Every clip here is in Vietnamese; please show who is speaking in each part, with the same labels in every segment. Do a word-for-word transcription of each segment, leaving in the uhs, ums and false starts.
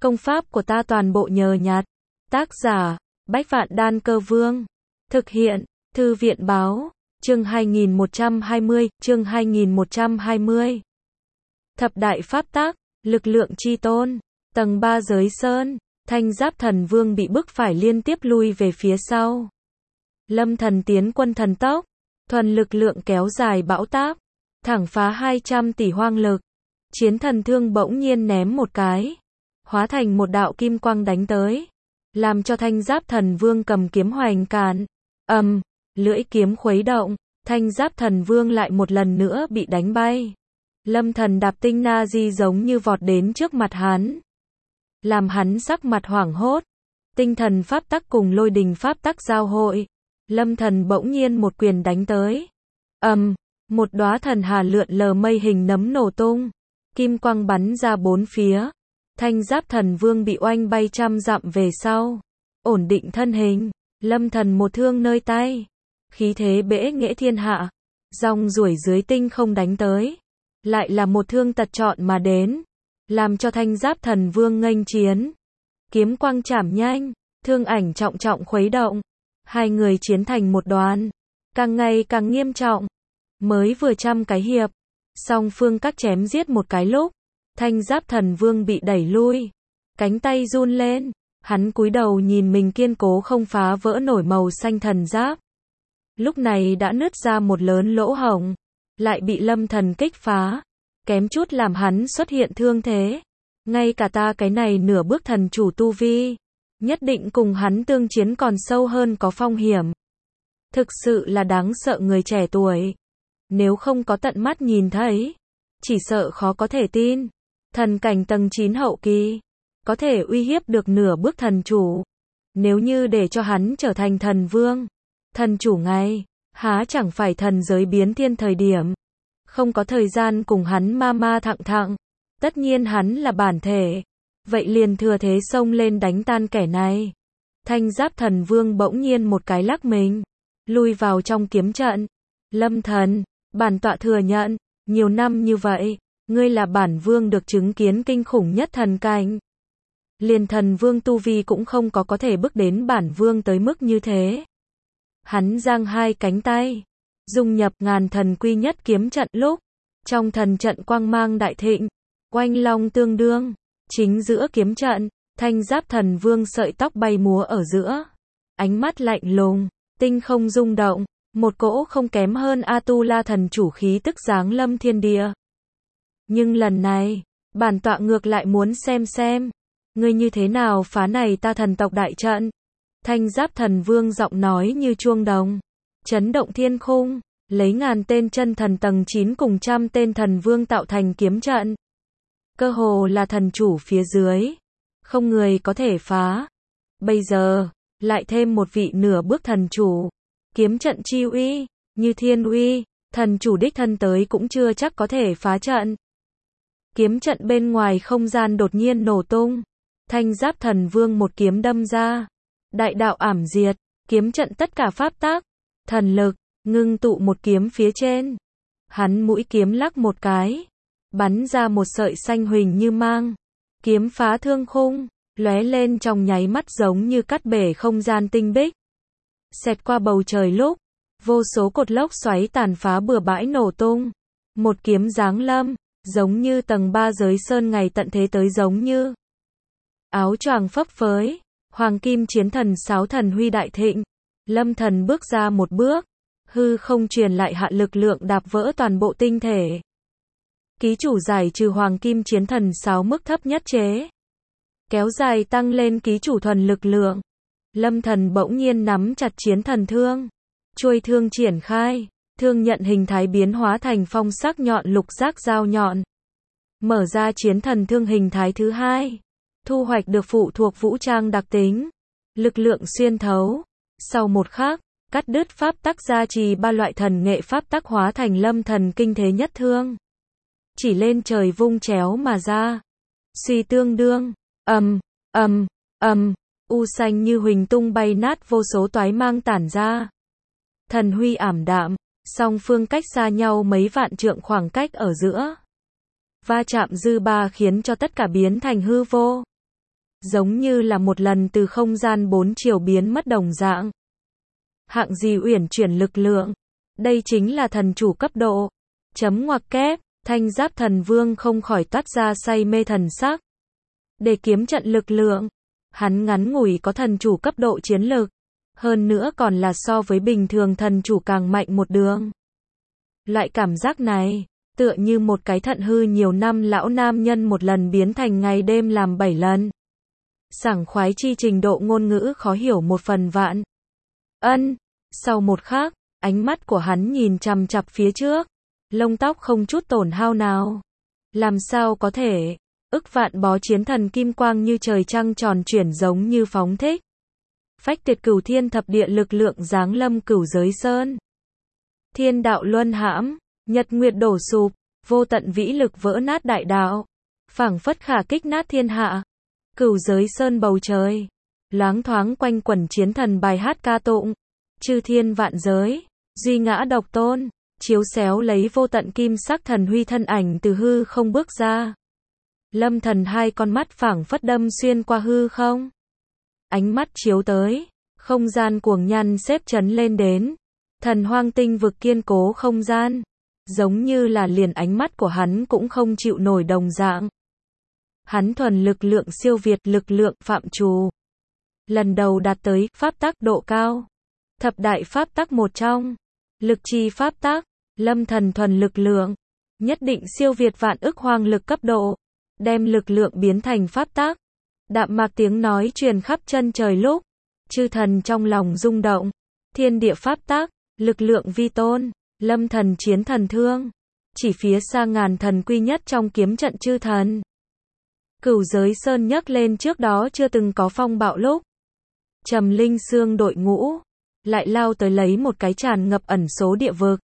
Speaker 1: Công pháp của ta toàn bộ nhờ nhặt. Tác giả, Bách Vạn Đan Cơ Vương. Thực hiện, Thư viện Báo. Chương hai nghìn một trăm hai mươi, chương hai nghìn một trăm hai mươi. Thập đại pháp tác, lực lượng chi tôn. Tầng ba giới sơn, Thanh Giáp Thần Vương bị bức phải liên tiếp lui về phía sau. Lâm Thần tiến quân thần tốc, thuần lực lượng kéo dài bão táp, thẳng phá hai trăm tỷ hoang lực. Chiến thần thương bỗng nhiên ném một cái, hóa thành một đạo kim quang đánh tới, làm cho Thanh Giáp Thần Vương cầm kiếm hoành cản. Ầm, um, lưỡi kiếm khuấy động, Thanh Giáp Thần Vương lại một lần nữa bị đánh bay. Lâm Thần đạp tinh na di giống như vọt đến trước mặt hắn, làm hắn sắc mặt hoảng hốt. Tinh thần pháp tắc cùng lôi đình pháp tắc giao hội, Lâm Thần bỗng nhiên một quyền đánh tới. Ầm, um, một đóa thần hà lượn lờ mây hình nấm nổ tung, kim quang bắn ra bốn phía. Thanh Giáp Thần Vương bị oanh bay trăm dặm về sau, ổn định thân hình. Lâm Thần một thương nơi tay, khí thế bẽ nghệ thiên hạ, rong ruổi dưới tinh không đánh tới, lại là một thương tật chọn mà đến, làm cho Thanh Giáp Thần Vương nghênh chiến. Kiếm quang chảm nhanh, thương ảnh trọng trọng khuấy động, hai người chiến thành một đoàn, càng ngày càng nghiêm trọng. Mới vừa trăm cái hiệp, song phương các chém giết một cái lúc, Thanh Giáp Thần Vương bị đẩy lui, cánh tay run lên, hắn cúi đầu nhìn mình kiên cố không phá vỡ nổi màu xanh thần giáp. Lúc này đã nứt ra một lớn lỗ hổng, lại bị Lâm Thần kích phá, kém chút làm hắn xuất hiện thương thế. Ngay cả ta cái này nửa bước thần chủ tu vi, nhất định cùng hắn tương chiến còn sâu hơn có phong hiểm. Thực sự là đáng sợ người trẻ tuổi. Nếu không có tận mắt nhìn thấy, chỉ sợ khó có thể tin. Thần cảnh tầng chín hậu kỳ, có thể uy hiếp được nửa bước thần chủ. Nếu như để cho hắn trở thành thần vương, thần chủ ngay, há chẳng phải thần giới biến thiên thời điểm. Không có thời gian cùng hắn ma ma thặng thặng, tất nhiên hắn là bản thể. Vậy liền thừa thế xông lên đánh tan kẻ này. Thanh Giáp Thần Vương bỗng nhiên một cái lắc mình, lui vào trong kiếm trận. Lâm Thần, bản tọa thừa nhận, nhiều năm như vậy, ngươi là bản vương được chứng kiến kinh khủng nhất thần cảnh. Liền thần vương tu vi cũng không có có thể bước đến bản vương tới mức như thế. Hắn giang hai cánh tay, dung nhập ngàn thần quy nhất kiếm trận lúc, trong thần trận quang mang đại thịnh, oanh long tương đương, chính giữa kiếm trận, Thanh Giáp Thần Vương sợi tóc bay múa ở giữa, ánh mắt lạnh lùng, tinh không rung động, một cỗ không kém hơn A-tu-la thần chủ khí tức giáng lâm thiên địa. Nhưng lần này, bản tọa ngược lại muốn xem xem, ngươi như thế nào phá này ta thần tộc đại trận. Thanh Giáp Thần Vương giọng nói như chuông đồng, chấn động thiên khung, lấy ngàn tên chân thần tầng chín cùng trăm tên thần vương tạo thành kiếm trận. Cơ hồ là thần chủ phía dưới, không người có thể phá. Bây giờ, lại thêm một vị nửa bước thần chủ, kiếm trận chi uy, như thiên uy, thần chủ đích thân tới cũng chưa chắc có thể phá trận. Kiếm trận bên ngoài không gian đột nhiên nổ tung, Thanh Giáp Thần Vương một kiếm đâm ra, đại đạo ảm diệt, kiếm trận tất cả pháp tác, thần lực, ngưng tụ một kiếm phía trên. Hắn mũi kiếm lắc một cái, bắn ra một sợi xanh huỳnh như mang, kiếm phá thương khung, lóe lên trong nháy mắt giống như cắt bể không gian tinh bích. Xẹt qua bầu trời lúc, vô số cột lốc xoáy tàn phá bừa bãi nổ tung. Một kiếm giáng lâm, giống như tầng ba giới sơn ngày tận thế tới giống như. Áo choàng phấp phới, hoàng kim chiến thần sáu thần huy đại thịnh. Lâm Thần bước ra một bước, hư không truyền lại hạ lực lượng đạp vỡ toàn bộ tinh thể. Ký chủ giải trừ hoàng kim chiến thần sáu mức thấp nhất chế, kéo dài tăng lên ký chủ thuần lực lượng. Lâm Thần bỗng nhiên nắm chặt chiến thần thương, chuôi thương triển khai, thương nhận hình thái biến hóa thành phong sắc nhọn lục giác dao nhọn. Mở ra chiến thần thương hình thái thứ hai, thu hoạch được phụ thuộc vũ trang đặc tính, lực lượng xuyên thấu. Sau một khắc, cắt đứt pháp tắc gia trì ba loại thần nghệ pháp tắc hóa thành Lâm Thần kinh thế nhất thương. Chỉ lên trời vung chéo mà ra. Suy tương đương, ầm, ầm, ầm, u xanh như huỳnh tung bay nát vô số toái mang tản ra. Thần huy ảm đạm, song phương cách xa nhau mấy vạn trượng khoảng cách ở giữa. Va chạm dư ba khiến cho tất cả biến thành hư vô. giống như là một lần từ không gian bốn chiều biến mất đồng dạng. Hạng gì uyển chuyển lực lượng, đây chính là thần chủ cấp độ. Chấm ngoặc kép, Thanh Giáp Thần Vương không khỏi toát ra say mê thần sắc. Để kiếm trận lực lượng, hắn ngắn ngủi có thần chủ cấp độ chiến lực, hơn nữa còn là so với bình thường thần chủ càng mạnh một đường. Loại cảm giác này, tựa như một cái thận hư nhiều năm lão nam nhân một lần biến thành ngày đêm làm bảy lần. Sảng khoái chi trình độ ngôn ngữ khó hiểu một phần vạn. Ân, sau một khắc, ánh mắt của hắn nhìn chằm chằm phía trước, lông tóc không chút tổn hao nào. Làm sao có thể, ức vạn bó chiến thần kim quang như trời trăng tròn chuyển giống như phóng thích. Phách tuyệt cửu thiên thập địa lực lượng giáng lâm cửu giới sơn. Thiên đạo luân hãm, nhật nguyệt đổ sụp, vô tận vĩ lực vỡ nát đại đạo, phảng phất khả kích nát thiên hạ. Cửu giới sơn bầu trời, loáng thoáng quanh quẩn chiến thần bài hát ca tụng, chư thiên vạn giới, duy ngã độc tôn, chiếu xéo lấy vô tận kim sắc thần huy thân ảnh từ hư không bước ra. Lâm Thần hai con mắt phảng phất đâm xuyên qua hư không. Ánh mắt chiếu tới, không gian cuồng nhăn xếp chấn lên đến. Thần hoang tinh vực kiên cố không gian, giống như là liền ánh mắt của hắn cũng không chịu nổi đồng dạng. Hắn thuần lực lượng siêu việt lực lượng phạm trù. Lần đầu đạt tới pháp tắc độ cao. Thập đại pháp tắc một trong. Lực chi pháp tắc, Lâm Thần thuần lực lượng, nhất định siêu việt vạn ức hoang lực cấp độ, đem lực lượng biến thành pháp tắc. Đạm mạc tiếng nói truyền khắp chân trời lúc, chư thần trong lòng rung động, thiên địa pháp tắc, lực lượng vi tôn, Lâm Thần chiến thần thương, chỉ phía xa ngàn thần quy nhất trong kiếm trận chư thần. Cửu giới sơn nhấc lên trước đó chưa từng có phong bạo lúc. Trầm Linh Xương đội ngũ lại lao tới lấy một cái tràn ngập ẩn số địa vực.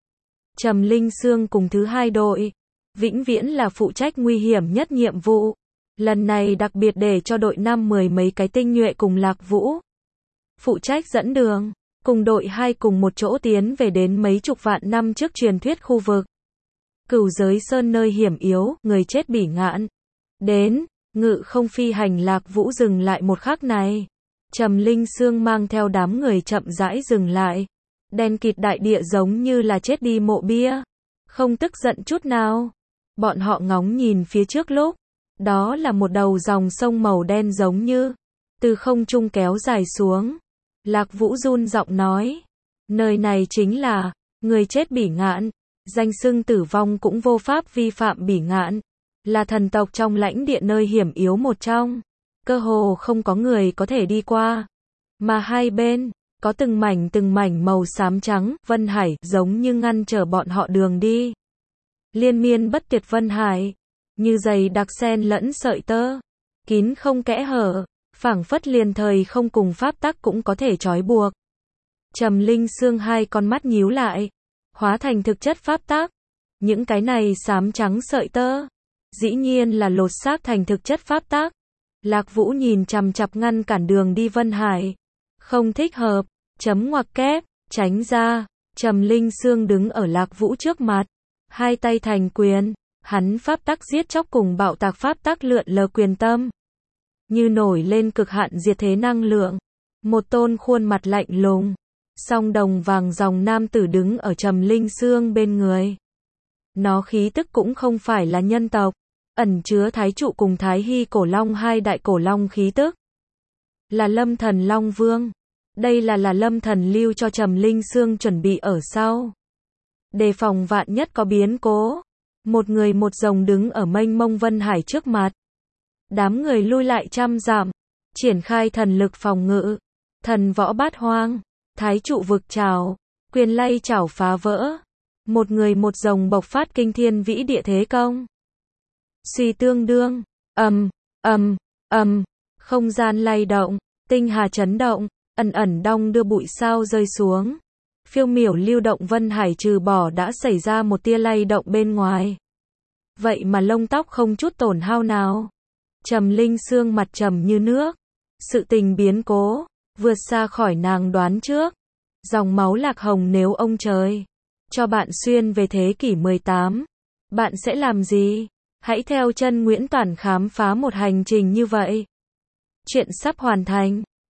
Speaker 1: Trầm Linh Xương cùng thứ hai đội, vĩnh viễn là phụ trách nguy hiểm nhất nhiệm vụ. Lần này đặc biệt để cho đội năm mười mấy cái tinh nhuệ cùng Lạc Vũ phụ trách dẫn đường, cùng đội hai cùng một chỗ tiến về đến mấy chục vạn năm trước truyền thuyết khu vực. Cửu giới sơn nơi hiểm yếu, người chết bỉ ngạn. Đến, ngự không phi hành Lạc Vũ dừng lại một khắc này. Trầm Linh Xương mang theo đám người chậm rãi dừng lại. Đen kịt đại địa giống như là chết đi mộ bia. Không tức giận chút nào. Bọn họ ngóng nhìn phía trước lúc. Đó là một đầu dòng sông màu đen giống như từ không trung kéo dài xuống. Lạc Vũ run giọng nói. Nơi này chính là người chết bỉ ngạn. Danh xưng tử vong cũng vô pháp vi phạm bỉ ngạn. Là thần tộc trong lãnh địa nơi hiểm yếu một trong. Cơ hồ không có người có thể đi qua. Mà hai bên, có từng mảnh từng mảnh màu xám trắng, vân hải, giống như ngăn trở bọn họ đường đi. Liên miên bất tuyệt vân hải, như dày đặc sen lẫn sợi tơ, kín không kẽ hở, phảng phất liền thời không cùng pháp tắc cũng có thể trói buộc. Trầm Linh Xương hai con mắt nhíu lại, hóa thành thực chất pháp tắc. Những cái này xám trắng sợi tơ, dĩ nhiên là lột xác thành thực chất pháp tắc. Lạc Vũ nhìn chằm chằm ngăn cản đường đi Vân Hải. Không thích hợp, chấm ngoặc kép, tránh ra. Trầm Linh Xương đứng ở Lạc Vũ trước mặt, hai tay thành quyền, hắn pháp tắc giết chóc cùng bạo tạc pháp tắc lượn lờ quyền tâm. Như nổi lên cực hạn diệt thế năng lượng. Một tôn khuôn mặt lạnh lùng, song đồng vàng dòng nam tử đứng ở Trầm Linh Xương bên người. Nó khí tức cũng không phải là nhân tộc, ẩn chứa thái trụ cùng thái hy cổ long hai đại cổ long khí tức. Là Lâm Thần Long Vương. Đây là là Lâm Thần lưu cho Trầm Linh Xương chuẩn bị ở sau. Đề phòng vạn nhất có biến cố. Một người một rồng đứng ở mênh mông vân hải trước mặt. Đám người lui lại trăm dặm, triển khai thần lực phòng ngự. Thần võ bát hoang, thái trụ vực trào, quyền lay chảo phá vỡ. Một người một rồng bộc phát kinh thiên vĩ địa thế công. Suy tương đương, ầm, ầm, ầm, không gian lay động, tinh hà chấn động, ẩn ẩn đong đưa bụi sao rơi xuống. Phiêu miểu lưu động vân hải trừ bỏ đã xảy ra một tia lay động bên ngoài. Vậy mà lông tóc không chút tổn hao nào. Trầm Linh Xương mặt trầm như nước. Sự tình biến cố, vượt xa khỏi nàng đoán trước. Dòng máu Lạc Hồng nếu ông trời cho bạn xuyên về thế kỷ mười tám, bạn sẽ làm gì? Hãy theo chân Nguyễn Toản khám phá một hành trình như vậy. Chuyện sắp hoàn thành.